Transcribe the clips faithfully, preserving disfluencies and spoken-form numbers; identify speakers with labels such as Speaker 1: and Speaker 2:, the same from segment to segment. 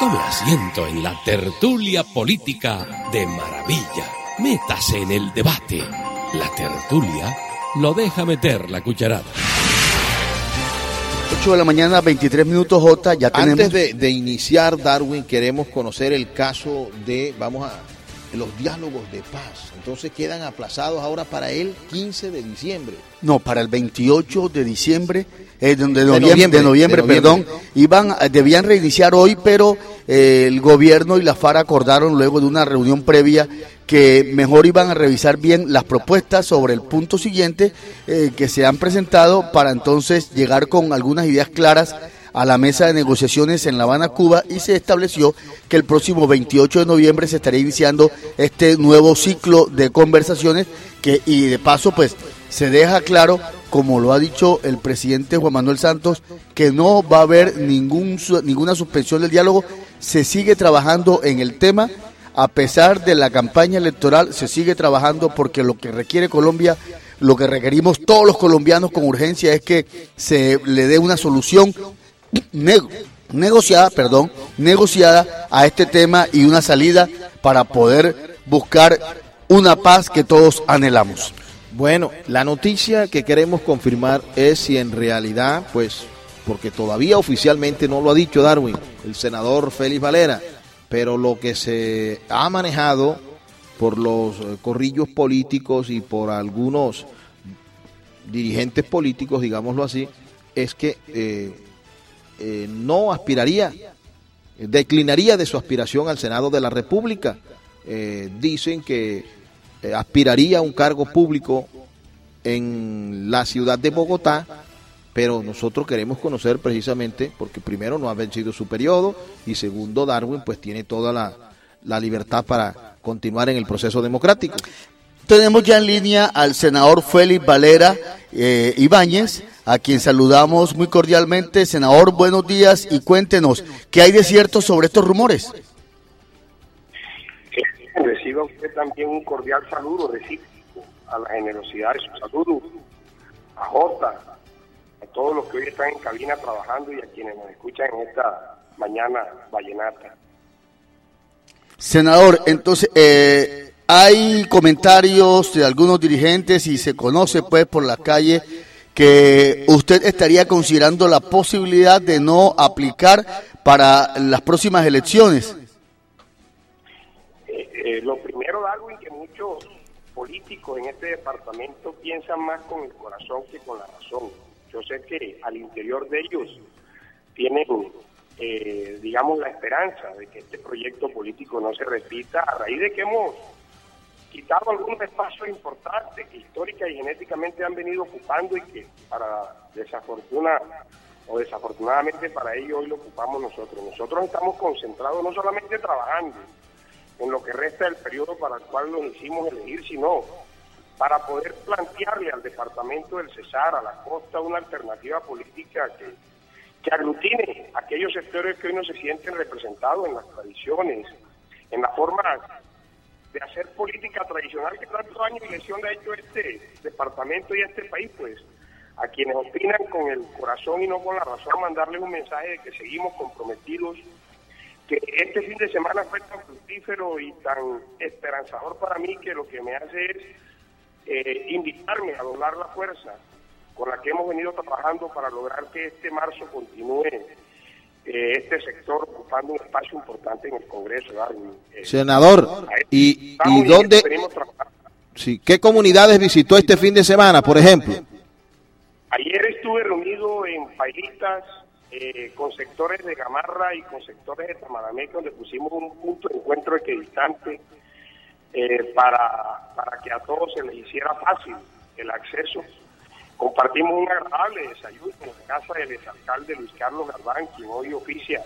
Speaker 1: Tome asiento en la tertulia política de maravilla. Métase en el debate. La tertulia lo deja meter la cucharada.
Speaker 2: ocho de la mañana, veintitrés minutos, Jota, ya tenemos...
Speaker 3: Antes de, de iniciar, Darwin, queremos conocer el caso de, vamos a, los diálogos de paz. Entonces quedan aplazados ahora para el quince de diciembre.
Speaker 2: No, para el veintiocho de diciembre, eh, de, de, noviembre, de, noviembre, de, noviembre, de noviembre, perdón. Iban, debían reiniciar hoy, pero eh, el gobierno y la FARC acordaron luego de una reunión previa que mejor iban a revisar bien las propuestas sobre el punto siguiente eh, que se han presentado para entonces llegar con algunas ideas claras a la mesa de negociaciones en La Habana, Cuba, y se estableció que el próximo veintiocho de noviembre se estaría iniciando este nuevo ciclo de conversaciones que, y de paso pues se deja claro, como lo ha dicho el presidente Juan Manuel Santos, que no va a haber ningún, ninguna suspensión del diálogo. Se sigue trabajando en el tema. A pesar de la campaña electoral, se sigue trabajando porque lo que requiere Colombia, lo que requerimos todos los colombianos con urgencia es que se le dé una solución nego, negociada, perdón, negociada a este tema y una salida para poder buscar una paz que todos anhelamos.
Speaker 3: Bueno, la noticia que queremos confirmar es si en realidad, pues, porque todavía oficialmente no lo ha dicho Darwin, el senador Félix Valera, pero lo que se ha manejado por los corrillos políticos y por algunos dirigentes políticos, digámoslo así, es que eh, eh, no aspiraría, declinaría de su aspiración al Senado de la República. Eh, dicen que eh, aspiraría a un cargo público en la ciudad de Bogotá, pero nosotros queremos conocer precisamente, porque primero no ha vencido su periodo, y segundo, Darwin pues tiene toda la, la libertad para continuar en el proceso democrático.
Speaker 2: Tenemos ya en línea al senador Félix Valera eh, Ibáñez, a quien saludamos muy cordialmente. Senador, buenos días y cuéntenos, ¿qué hay de cierto sobre estos rumores?
Speaker 4: Reciba usted también un cordial saludo recíproco a la generosidad de su saludo, a Jota, a todos los que hoy están en cabina trabajando y a quienes nos escuchan en esta mañana vallenata.
Speaker 2: Senador, entonces, eh, hay comentarios de algunos dirigentes y se conoce pues por la calle que usted estaría considerando la posibilidad de no aplicar para las próximas elecciones.
Speaker 4: Eh, eh, lo primero, Darwin, que muchos políticos en este departamento piensan más con el corazón que con la razón. Yo sé que al interior de ellos tienen, eh, digamos, la esperanza de que este proyecto político no se repita a raíz de que hemos quitado algunos espacios importantes que histórica y genéticamente han venido ocupando y que para desafortuna o desafortunadamente para ellos hoy lo ocupamos nosotros. Nosotros estamos concentrados no solamente trabajando en lo que resta del periodo para el cual nos hicimos elegir, sino para poder plantearle al departamento del Cesar, a la costa, una alternativa política que, que aglutine a aquellos sectores que hoy no se sienten representados en las tradiciones, en la forma de hacer política tradicional que tanto daño y lesión le ha hecho este departamento y a este país. Pues a quienes opinan con el corazón y no con la razón, mandarles un mensaje de que seguimos comprometidos, que este fin de semana fue tan fructífero y tan esperanzador para mí que lo que me hace es Eh, invitarme a doblar la fuerza con la que hemos venido trabajando para lograr que este marzo continúe eh, este sector ocupando un espacio importante en el Congreso. Eh,
Speaker 3: Senador, ¿y, y dónde? Sí, ¿qué comunidades visitó este fin de semana, por ejemplo?
Speaker 4: Ayer estuve reunido en Pailitas eh, con sectores de Gamarra y con sectores de Tamarameca, donde pusimos un punto de encuentro equidistante Eh, para, para que a todos se les hiciera fácil el acceso. Compartimos un agradable desayuno en la casa del exalcalde Luis Carlos Galván, quien hoy oficia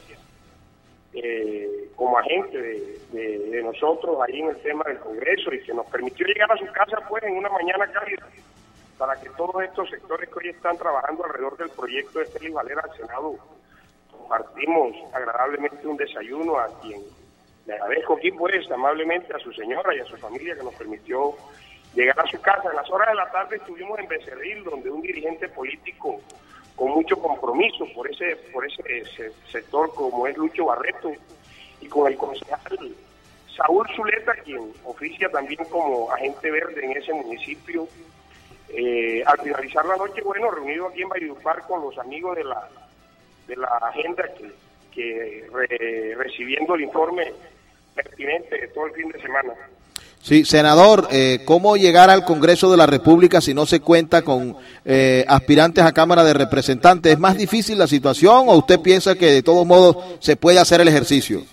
Speaker 4: eh, como agente de, de, de nosotros ahí en el tema del Congreso, y que nos permitió llegar a su casa pues en una mañana cálida para que todos estos sectores que hoy están trabajando alrededor del proyecto de Félix Valera al Senado compartimos agradablemente un desayuno, a quien le agradezco aquí pues amablemente a su señora y a su familia que nos permitió llegar a su casa. En las horas de la tarde estuvimos en Becerril, donde un dirigente político con mucho compromiso por ese por ese, ese sector como es Lucho Barreto y con el concejal Saúl Zuleta, quien oficia también como agente verde en ese municipio. Eh, al finalizar la noche, bueno, reunido aquí en Valledupar con los amigos de la de la agenda que, que re, recibiendo el informe pertinente de todo el fin de semana.
Speaker 3: Sí, senador, eh, ¿cómo llegar al Congreso de la República si no se cuenta con eh, aspirantes a Cámara de Representantes? ¿Es más difícil la situación o usted piensa que de todos modos se puede hacer el ejercicio?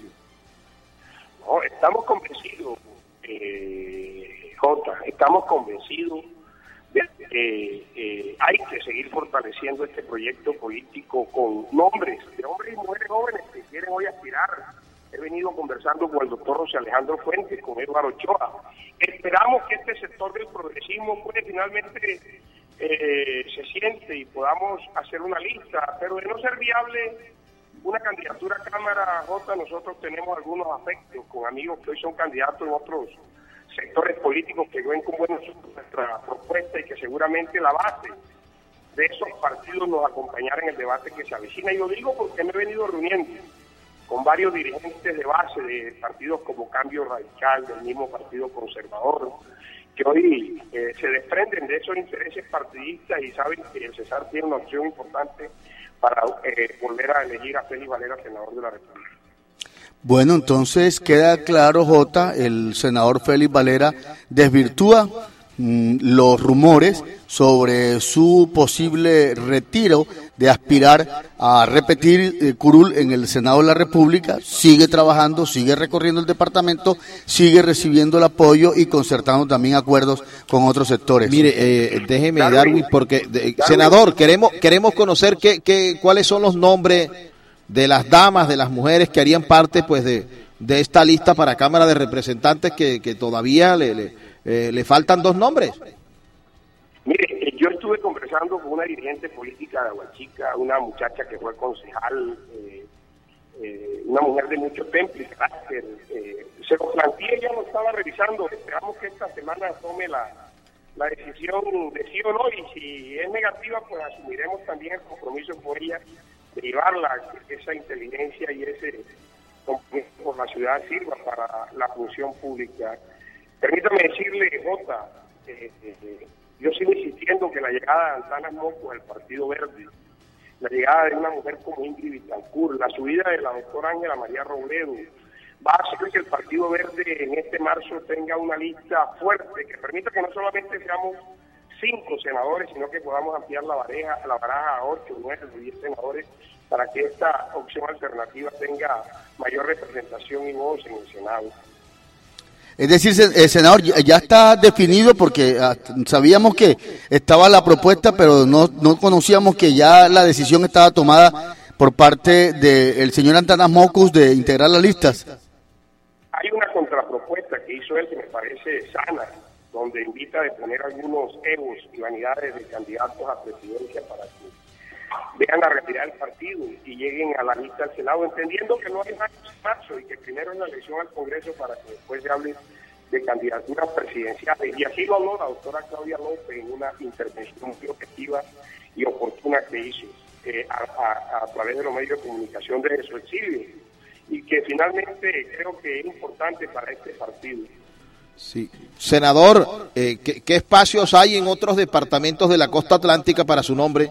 Speaker 4: No, estamos convencidos, eh, Jota, estamos convencidos de que eh, hay que seguir fortaleciendo este proyecto político con nombres de hombres y mujeres jóvenes que quieren hoy aspirar. He venido conversando con el doctor José Alejandro Fuentes, con Eduardo Ochoa. Esperamos que este sector del progresismo puede finalmente eh, se siente y podamos hacer una lista, pero de no ser viable una candidatura a Cámara, Jota, nosotros tenemos algunos afectos con amigos que hoy son candidatos en otros sectores políticos que ven con buenos ojos nuestra propuesta y que seguramente la base de esos partidos nos acompañará en el debate que se avecina. Y lo digo porque me he venido reuniendo con varios dirigentes de base de partidos como Cambio Radical, del mismo Partido Conservador, que hoy eh, se desprenden de esos intereses partidistas y saben que el Cesar tiene una opción importante para eh, volver a elegir a Félix Valera senador de la República.
Speaker 2: Bueno, entonces queda claro, Jota, el senador Félix Valera desvirtúa mmm, los rumores sobre su posible retiro de aspirar a repetir eh, curul en el Senado de la República. Sigue trabajando, sigue recorriendo el departamento, sigue recibiendo el apoyo y concertando también acuerdos con otros sectores.
Speaker 3: Mire, eh, déjeme, Darwin, porque, de, senador, queremos queremos conocer qué, qué, cuáles son los nombres de las damas, de las mujeres que harían parte pues de, de esta lista para Cámara de Representantes, que, que todavía le, le, eh, le faltan dos nombres.
Speaker 4: Mire, eh, yo estuve conversando con una dirigente política de Aguachica, una muchacha que fue concejal, eh, eh, una mujer de mucho temple y carácter. Eh, se lo planteé, ella lo estaba revisando, esperamos que esta semana tome la, la decisión de sí o no, y si es negativa, pues asumiremos también el compromiso por ella de llevarla, que esa inteligencia y ese compromiso por la ciudad sirva para la función pública. Permítame decirle, Jota, eh, eh, yo sigo insistiendo que la llegada de Antanas Mocos al Partido Verde, la llegada de una mujer como Ingrid Betancourt, la subida de la doctora Ángela María Robledo, va a hacer que el Partido Verde en este marzo tenga una lista fuerte que permita que no solamente seamos cinco senadores, sino que podamos ampliar la baraja, la baraja a ocho, nueve, diez senadores para que esta opción alternativa tenga mayor representación y voz en el Senado.
Speaker 2: Es decir, el senador ya está definido, porque sabíamos que estaba la propuesta, pero no, no conocíamos que ya la decisión estaba tomada por parte del señor Antanas Mocos de integrar las listas.
Speaker 4: Hay una contrapropuesta que hizo él que me parece sana, donde invita a deponer algunos egos y vanidades de candidatos a presidencia para que vean la realidad del partido y lleguen a la lista del Senado, entendiendo que no hay más marzo y que primero es la elección al Congreso para que después se hable de candidaturas presidenciales. Y así lo habló la doctora Claudia López en una intervención muy objetiva y oportuna que hizo eh, a, a, a través de los medios de comunicación desde su exilio, y que finalmente creo que es importante para este partido.
Speaker 3: Sí. Senador, eh, ¿qué, ¿qué espacios hay en otros departamentos de la costa atlántica para su nombre?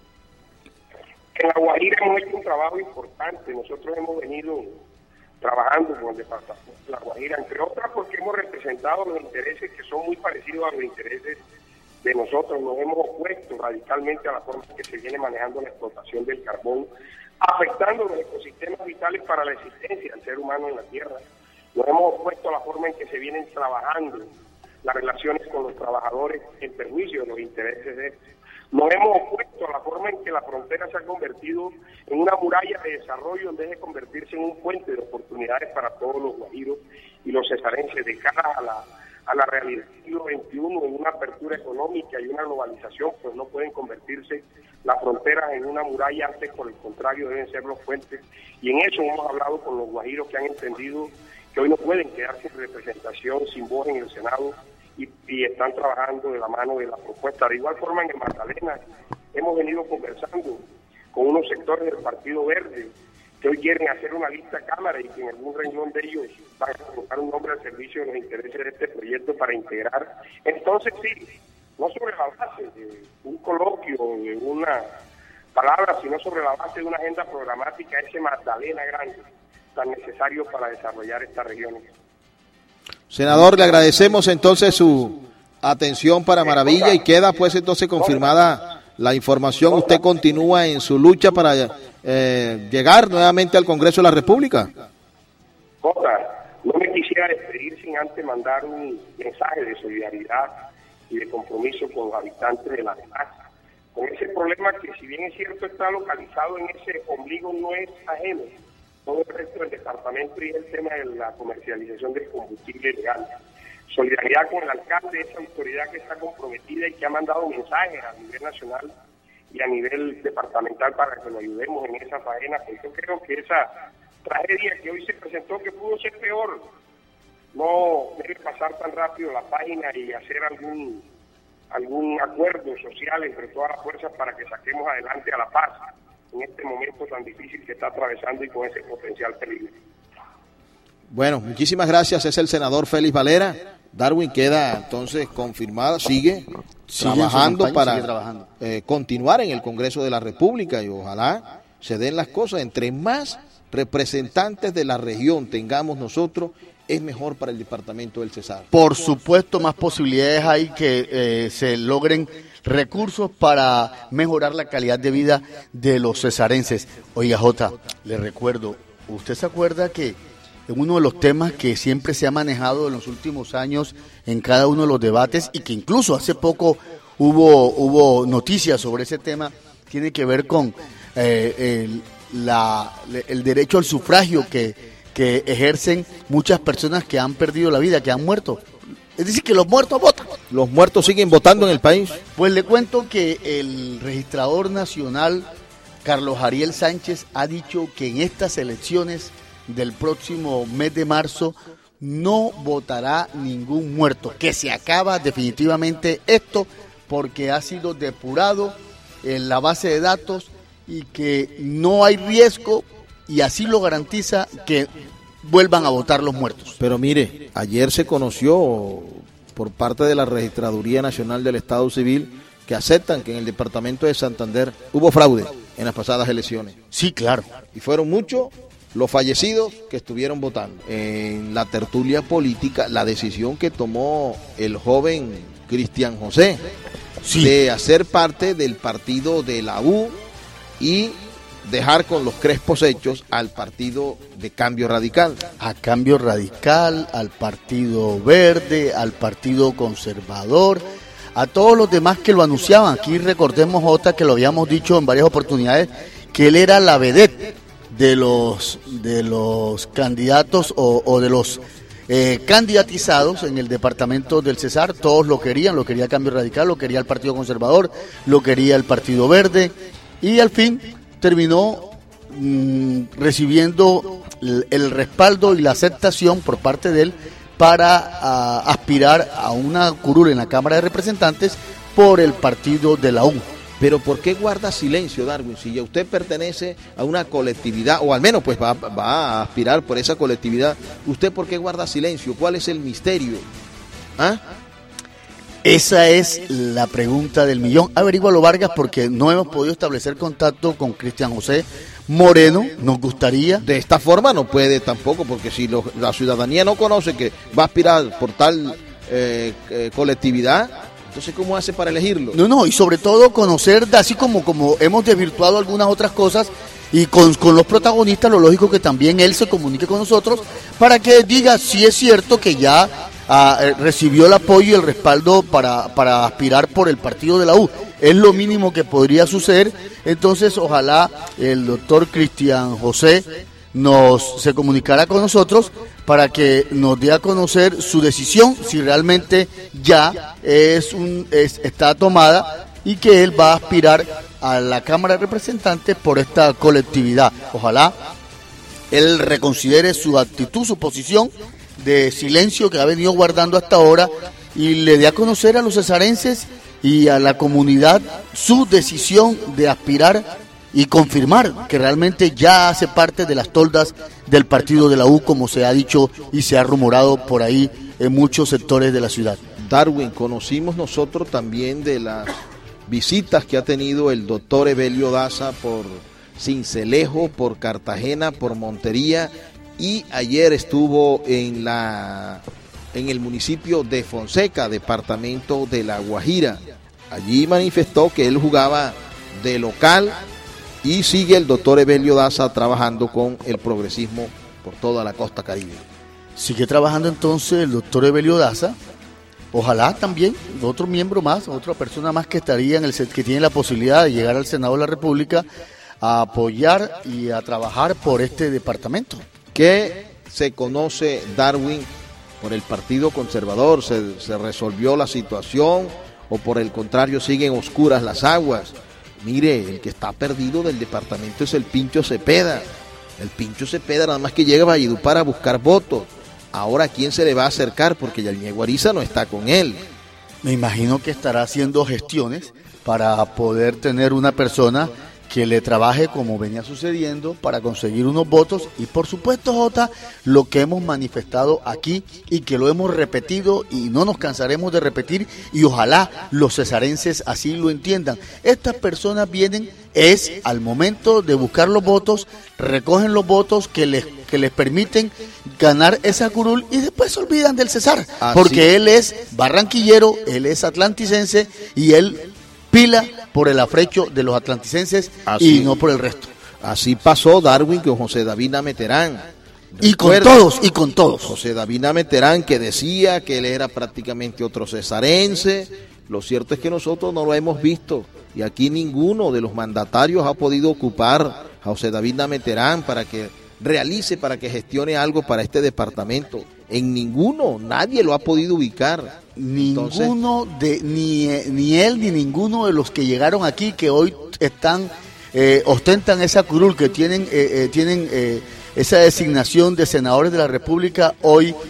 Speaker 4: En La Guajira hemos hecho un trabajo importante. Nosotros hemos venido trabajando con el departamento de La Guajira, entre otras porque hemos representado los intereses que son muy parecidos a los intereses de nosotros. Nos hemos opuesto radicalmente a la forma en que se viene manejando la explotación del carbón, afectando los ecosistemas vitales para la existencia del ser humano en la Tierra. Nos hemos opuesto a la forma en que se vienen trabajando las relaciones con los trabajadores en perjuicio de los intereses de estos. Nos hemos opuesto a la forma en que la frontera se ha convertido en una muralla de desarrollo en vez de convertirse en un puente de oportunidades para todos los guajiros y los cesarenses de cara a la, a la realidad del siglo veintiuno, en una apertura económica y una globalización, pues no pueden convertirse las fronteras en una muralla, antes por el contrario deben ser los puentes, y en eso hemos hablado con los guajiros que han entendido que hoy no pueden quedar sin representación, sin voz en el Senado, y, y están trabajando de la mano de la propuesta. De igual forma, en Magdalena hemos venido conversando con unos sectores del Partido Verde que hoy quieren hacer una lista a cámara y que en algún renglón de ellos van a colocar un nombre al servicio de los intereses de este proyecto para integrar. Entonces sí, no sobre la base de un coloquio, de una palabra, sino sobre la base de una agenda programática, ese Magdalena Grande, tan necesario para desarrollar estas regiones.
Speaker 3: Senador, le agradecemos entonces su atención para Maravilla y queda pues entonces confirmada la información. Usted continúa en su lucha para eh, llegar nuevamente al Congreso de la República.
Speaker 4: Jota, no me quisiera despedir sin antes mandar un mensaje de solidaridad y de compromiso con los habitantes de La Paz, con ese problema que, si bien es cierto está localizado en ese ombligo, no es ajeno todo el resto del departamento, y es el tema de la comercialización del combustible ilegal. Solidaridad con el alcalde, esa autoridad que está comprometida y que ha mandado mensajes a nivel nacional y a nivel departamental para que lo ayudemos en esa faena, pues yo creo que esa tragedia que hoy se presentó, que pudo ser peor, no debe pasar tan rápido la página y hacer algún algún acuerdo social entre todas las fuerzas para que saquemos adelante a La Paz en este momento tan difícil que está atravesando y con ese potencial peligro.
Speaker 3: Bueno, muchísimas gracias. Es el senador Félix Valera. Darwin queda entonces confirmada, sigue, sigue trabajando campaña, para sigue trabajando. Eh, continuar en el Congreso de la República, y ojalá se den las cosas. Entre más representantes de la región tengamos nosotros, es mejor para el departamento del Cesar.
Speaker 2: Por supuesto, más posibilidades hay que eh, se logren recursos para mejorar la calidad de vida de los cesarenses. Oiga, Jota, le recuerdo, ¿usted se acuerda que en uno de los temas que siempre se ha manejado en los últimos años en cada uno de los debates, y que incluso hace poco hubo, hubo noticias sobre ese tema, tiene que ver con eh, el, la, el derecho al sufragio que que ejercen muchas personas que han perdido la vida, que han muerto? Es decir, que los muertos votan.
Speaker 3: ¿Los muertos siguen votando en el país?
Speaker 2: Pues le cuento que el registrador nacional, Carlos Ariel Sánchez, ha dicho que en estas elecciones del próximo mes de marzo no votará ningún muerto, que se acaba definitivamente esto porque ha sido depurado en la base de datos y que no hay riesgo, y así lo garantiza, que vuelvan a votar los muertos.
Speaker 3: Pero mire, ayer se conoció por parte de la Registraduría Nacional del Estado Civil que aceptan que en el departamento de Santander hubo fraude en las pasadas elecciones.
Speaker 2: Sí, claro.
Speaker 3: Y fueron muchos los fallecidos que estuvieron votando. En la tertulia política, la decisión que tomó el joven Cristian José, sí, de hacer parte del partido de la U y dejar con los crespos hechos al partido de Cambio Radical.
Speaker 2: A Cambio Radical, al Partido Verde, al Partido Conservador, a todos los demás que lo anunciaban. Aquí recordemos, Jota, que lo habíamos dicho en varias oportunidades, que él era la vedette de los, de los candidatos o, o de los eh, candidatizados en el departamento del Cesar. Todos lo querían, lo quería Cambio Radical, lo quería el Partido Conservador, lo quería el Partido Verde, y al fin terminó mmm, recibiendo el, el respaldo y la aceptación por parte de él para a, aspirar a una curul en la Cámara de Representantes por el partido de la U.
Speaker 3: Pero ¿por qué guarda silencio, Darwin? Si ya usted pertenece a una colectividad, o al menos pues va, va a aspirar por esa colectividad, ¿usted por qué guarda silencio? ¿Cuál es el misterio? ¿Ah?
Speaker 2: Esa es la pregunta del millón. Averígualo, Vargas, porque no hemos podido establecer contacto con Cristian José Moreno. Nos gustaría.
Speaker 3: De esta forma no puede tampoco, porque si lo, la ciudadanía no conoce que va a aspirar por tal eh, eh, colectividad, entonces ¿cómo hace para elegirlo?
Speaker 2: No, no, y sobre todo conocer, así como, como hemos desvirtuado algunas otras cosas, y con, con los protagonistas, lo lógico que también él se comunique con nosotros para que diga si es cierto que ya ah, recibió el apoyo y el respaldo para, para aspirar por el partido de la U. Es lo mínimo que podría suceder. Entonces ojalá el doctor Cristian José nos se comunicara con nosotros para que nos dé a conocer su decisión, si realmente ya es un es, está tomada, y que él va a aspirar a la Cámara de Representantes por esta colectividad. Ojalá él reconsidere su actitud, su posición de silencio que ha venido guardando hasta ahora, y le dé a conocer a los cesarenses y a la comunidad su decisión de aspirar y confirmar que realmente ya hace parte de las toldas del partido de la U, como se ha dicho y se ha rumorado por ahí en muchos sectores de la ciudad.
Speaker 3: Darwin, conocimos nosotros también de las visitas que ha tenido el doctor Evelio Daza por Sincelejo, por Cartagena, por Montería, y ayer estuvo en la en el municipio de Fonseca, departamento de La Guajira. Allí manifestó que él jugaba de local y sigue el doctor Evelio Daza trabajando con el progresismo por toda la costa caribe.
Speaker 2: Sigue trabajando entonces el doctor Evelio Daza. Ojalá también otro miembro más, otra persona más que estaría en el que tiene la posibilidad de llegar al Senado de la República a apoyar y a trabajar por este departamento.
Speaker 3: ¿Qué se conoce, Darwin, por el Partido Conservador? ¿Se, se resolvió la situación o por el contrario siguen oscuras las aguas? Mire, el que está perdido del departamento es el Pincho Cepeda. El Pincho Cepeda nada más que llega a Valledupar a buscar votos. Ahora, ¿a quién se le va a acercar? Porque Yalmía Guariza no está con él.
Speaker 2: Me imagino que estará haciendo gestiones para poder tener una persona que le trabaje como venía sucediendo para conseguir unos votos y por supuesto, Jota, lo que hemos manifestado aquí y que lo hemos repetido y no nos cansaremos de repetir y ojalá los cesarenses así lo entiendan. Estas personas vienen es al momento de buscar los votos, recogen los votos que les, que les permiten ganar esa curul y después se olvidan del Cesar,
Speaker 3: ah,
Speaker 2: porque
Speaker 3: sí.
Speaker 2: Él es barranquillero, él es atlanticense y él pila por el afrecho de los atlanticenses así, y no por el resto.
Speaker 3: Así pasó, Darwin, con José David Nameterán.
Speaker 2: Y con todos, y con todos.
Speaker 3: José David Nameterán, que decía que él era prácticamente otro cesarense. Lo cierto es que nosotros no lo hemos visto y aquí ninguno de los mandatarios ha podido ocupar a José David Nameterán para que realice, para que gestione algo para este departamento. En ninguno, nadie lo ha podido ubicar.
Speaker 2: Ninguno de ni, ni él ni ninguno de los que llegaron aquí que hoy están eh, ostentan esa curul, que tienen eh, eh, tienen eh, esa designación de senadores de la República, hoy eh,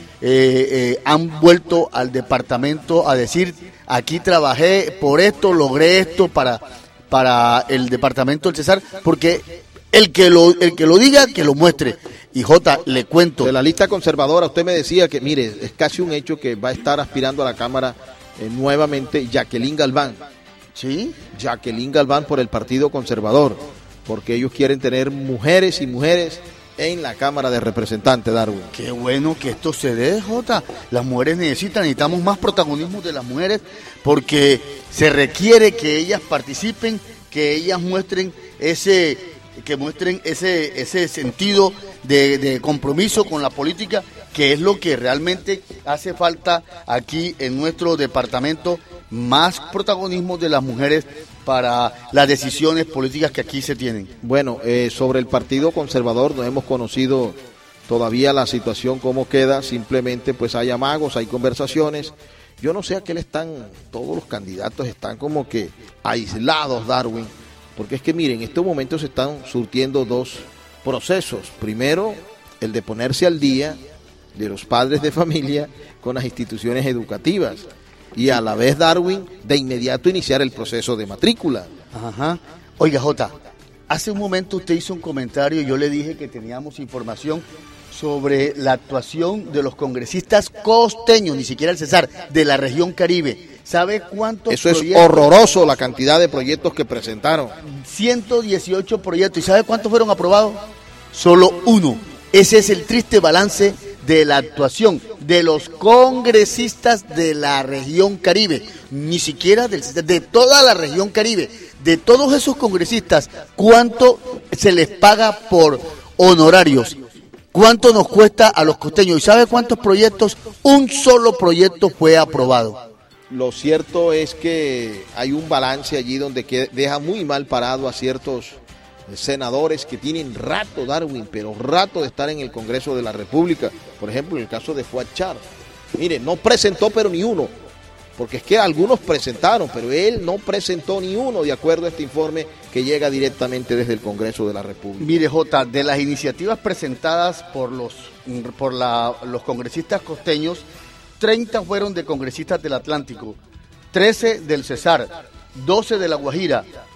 Speaker 2: eh, han vuelto al departamento a decir: aquí trabajé por esto, logré esto para para el departamento del Cesar, porque el que lo el que lo diga, que lo muestre. Y Jota, le cuento.
Speaker 3: De la lista conservadora, usted me decía que, mire, es casi un hecho que va a estar aspirando a la Cámara eh, nuevamente Jacqueline Galván.
Speaker 2: ¿Sí?
Speaker 3: Jacqueline Galván por el Partido Conservador, porque ellos quieren tener mujeres y mujeres en la Cámara de Representantes, Darwin.
Speaker 2: Qué bueno que esto se dé, Jota. Las mujeres necesitan, necesitamos más protagonismo de las mujeres, porque se requiere que ellas participen, que ellas muestren ese... que muestren ese ese sentido de, de compromiso con la política, que es lo que realmente hace falta aquí en nuestro departamento, más protagonismo de las mujeres para las decisiones políticas que aquí se tienen.
Speaker 3: Bueno, eh, sobre el Partido Conservador no hemos conocido todavía la situación, cómo queda, simplemente pues hay amagos, hay conversaciones. Yo no sé a qué le están, todos los candidatos están como que aislados, Darwin. Porque es que miren, en estos momentos se están surtiendo dos procesos. Primero, el de ponerse al día de los padres de familia con las instituciones educativas. Y a la vez, Darwin, de inmediato iniciar el proceso de matrícula.
Speaker 2: Ajá. Oiga, Jota, hace un momento usted hizo un comentario y yo le dije que teníamos información sobre la actuación de los congresistas costeños, ni siquiera el Cesar, de la región Caribe. ¿Sabe cuántos
Speaker 3: Eso es
Speaker 2: proyectos?
Speaker 3: horroroso, la cantidad de proyectos que presentaron.
Speaker 2: ciento dieciocho proyectos. ¿Y sabe cuántos fueron aprobados? Solo uno. Ese es el triste balance de la actuación de los congresistas de la región Caribe. Ni siquiera del, de toda la región Caribe. De todos esos congresistas, ¿cuánto se les paga por honorarios? ¿Cuánto nos cuesta a los costeños? ¿Y sabe cuántos proyectos? Un solo proyecto fue aprobado.
Speaker 3: Lo cierto es que hay un balance allí donde que deja muy mal parado a ciertos senadores que tienen rato, Darwin, pero rato de estar en el Congreso de la República. Por ejemplo, en el caso de Fuad Char. Mire, no presentó pero ni uno, porque es que algunos presentaron, pero él no presentó ni uno, de acuerdo a este informe que llega directamente desde el Congreso de la República.
Speaker 2: Mire, Jota, de las iniciativas presentadas por los, por la, los congresistas costeños, treinta fueron de congresistas del Atlántico, trece del Cesar, doce de La Guajira,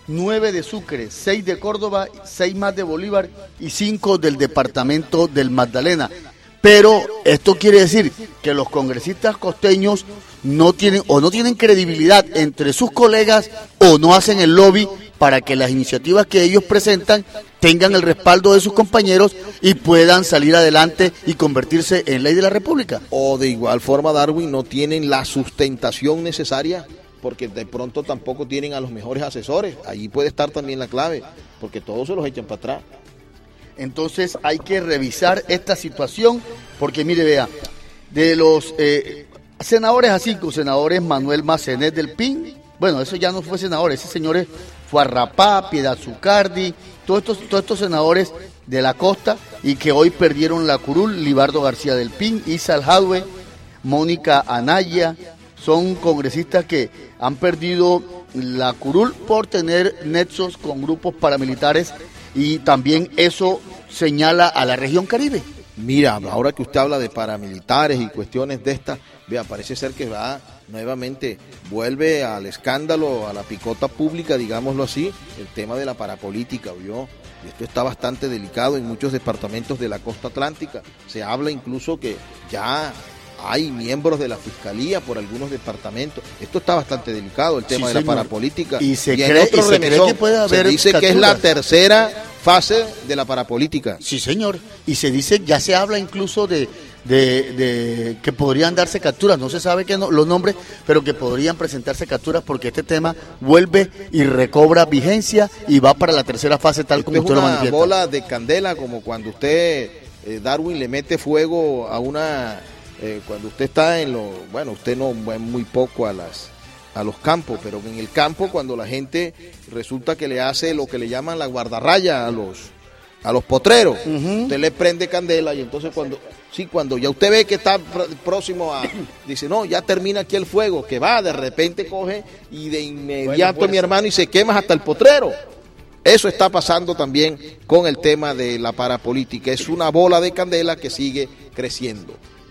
Speaker 2: nueve de Sucre, seis de Córdoba, seis más de Bolívar y cinco del departamento del Magdalena. Pero esto quiere decir que los congresistas costeños no tienen o no tienen credibilidad entre sus colegas o no hacen el lobby para que las iniciativas que ellos presentan tengan el respaldo de sus compañeros y puedan salir adelante y convertirse en ley de la República.
Speaker 3: O de igual forma, Darwin, no tienen la sustentación necesaria porque de pronto tampoco tienen a los mejores asesores. Allí puede estar también la clave, porque todos se los echan para atrás.
Speaker 2: Entonces hay que revisar esta situación, porque mire, vea, de los eh, senadores así, los senadores Manuel Macenet del P I N, bueno, eso ya no fue senador, ese señor fue Arrapá, Piedad Zucardi, todos estos, todos estos senadores de la costa y que hoy perdieron la curul, Libardo García del P I N, Isa Aljadwe, Mónica Anaya, son congresistas que han perdido la curul por tener nexos con grupos paramilitares. Y también eso señala a la región Caribe.
Speaker 3: Mira, ahora que usted habla de paramilitares y cuestiones de estas, vea, parece ser que va nuevamente, vuelve al escándalo, a la picota pública, digámoslo así, el tema de la parapolítica, ¿vio? Esto está bastante delicado en muchos departamentos de la costa atlántica. Se habla incluso que ya hay miembros de la fiscalía por algunos departamentos. Esto está bastante delicado, el tema sí, de
Speaker 2: señor.
Speaker 3: la parapolítica.
Speaker 2: Y se, y cree, y se cree que puede haber
Speaker 3: se dice capturas. Que es la tercera fase de la parapolítica.
Speaker 2: Sí, señor. Y se dice, ya se habla incluso de, de, de que podrían darse capturas. No se sabe que no, los nombres, pero que podrían presentarse capturas porque este tema vuelve y recobra vigencia y va para la tercera fase tal
Speaker 3: Esto
Speaker 2: como usted lo manifiesta.
Speaker 3: Es una bola de candela, como cuando usted, eh, Darwin, le mete fuego a una... Eh, cuando usted está en lo, bueno, usted no va muy poco a las a los campos, pero en el campo cuando la gente resulta que le hace lo que le llaman la guardarraya a los a los potreros, uh-huh. Usted le prende candela y entonces cuando sí cuando ya usted ve que está próximo a dice no ya termina aquí el fuego, que va de repente coge y de inmediato bueno, mi hermano y se quema hasta el potrero. Eso está pasando también con el tema de la parapolítica, es una bola de candela que sigue creciendo.